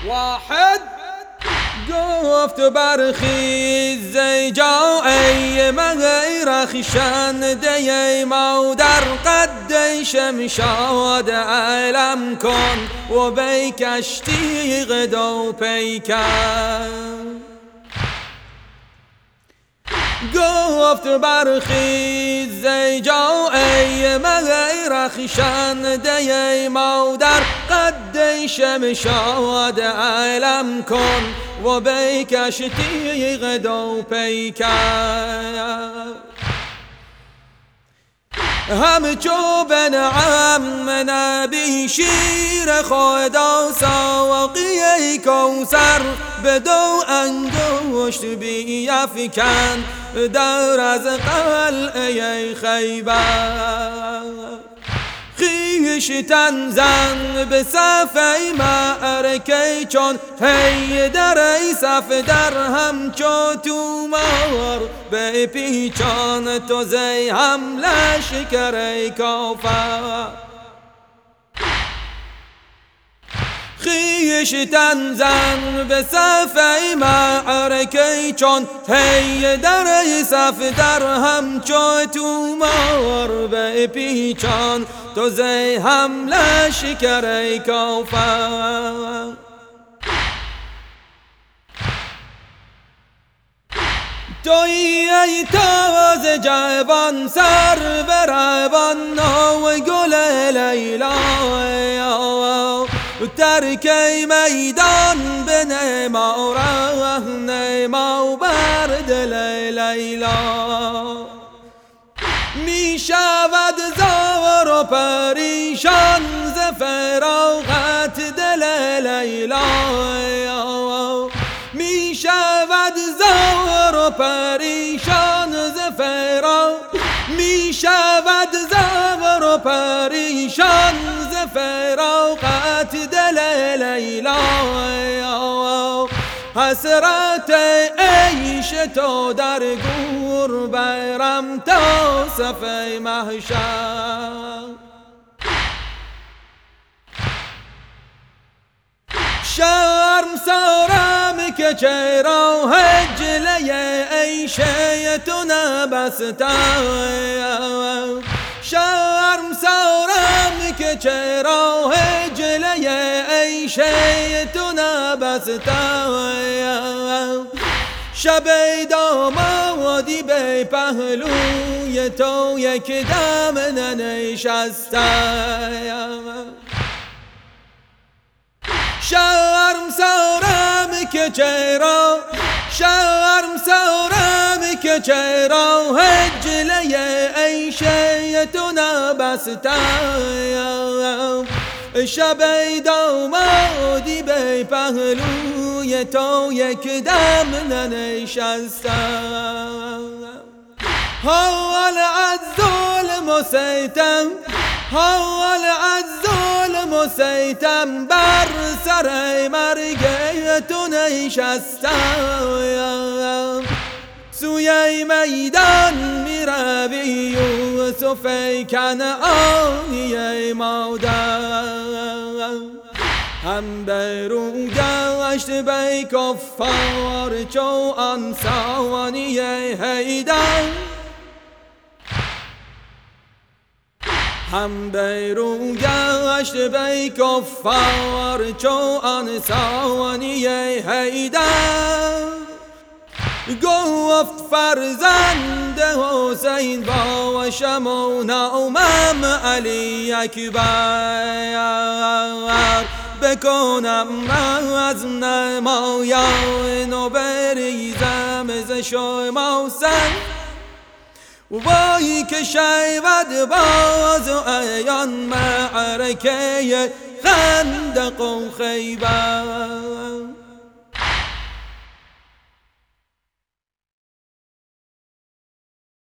واحد گفت برخیز ای جای مغیر خشنده مادر قد شمشاد علم کن و بی کشتی غدو پیکر. گفت برخیز ای جای مغیر خشنده مادر قد شمشاد علم کن و بی کشتی غدو پیکر. همچو بنعم نبی شیر خدا ساقی کوثر به دو انگشت بیفکن در از قلعه خیبر. خویشتن زن به صف معرکه چون حیدر ای صف در همچو تومار به پیچان تو زی حمله شکر ای کافر. خویشتن زن به صف معرکه چون حیدر ای صف در همچو تومار به پیچان تو زی حمله شکر ای کافر. تویی ای تازه جوان سر به روان و گل لیلا ترک میدان به نما رهنما و بر دل لیلا. می شود زار و پریشان ز فراغت دل لیلا. می شود زار و پریشان ز فراغت می شود زار و پریشان ز فراغت دل لیلا. حسرت عیش تو در گور برم تا صف محشر. شرم سارم که چرا هجله عیشه تو نبستم. شرم سارم که چرا هجله عیشه تو نبستم. شب دامادی به پهلوی تو یک دم ننشستم. شرم سارم که چرا شرم سارم که چرا هجله عیشه تو نبستم. شب دامادی به پهلوی تو یک دم ننشستم. حال از ظلم و ستم حال از ظلم و ستم بر سر مرگ تو نشستم. سوی میدان می روی یوسف کنعانی ای مادر. هم به رو گشت به کفار چو انسانی حیدر. هم به رو گشت به کفار چو انسانی حیدر. گفت فرزند حسین باشم و نامم علی اکبر. بکنم از نمایان و بریزم ز شما سر. وای که شود باز و عیان معرکه خندق و خیبر.